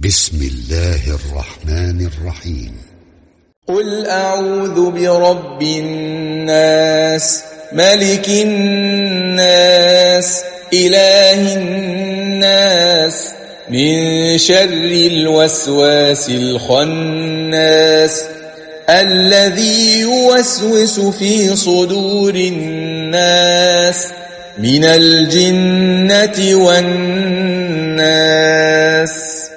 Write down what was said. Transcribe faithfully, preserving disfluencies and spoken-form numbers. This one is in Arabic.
بسم الله الرحمن الرحيم. قل أعوذ برب الناس ملك الناس إله الناس من شر الوسواس الخناس الذي يوسوس في صدور الناس من الجنة والناس.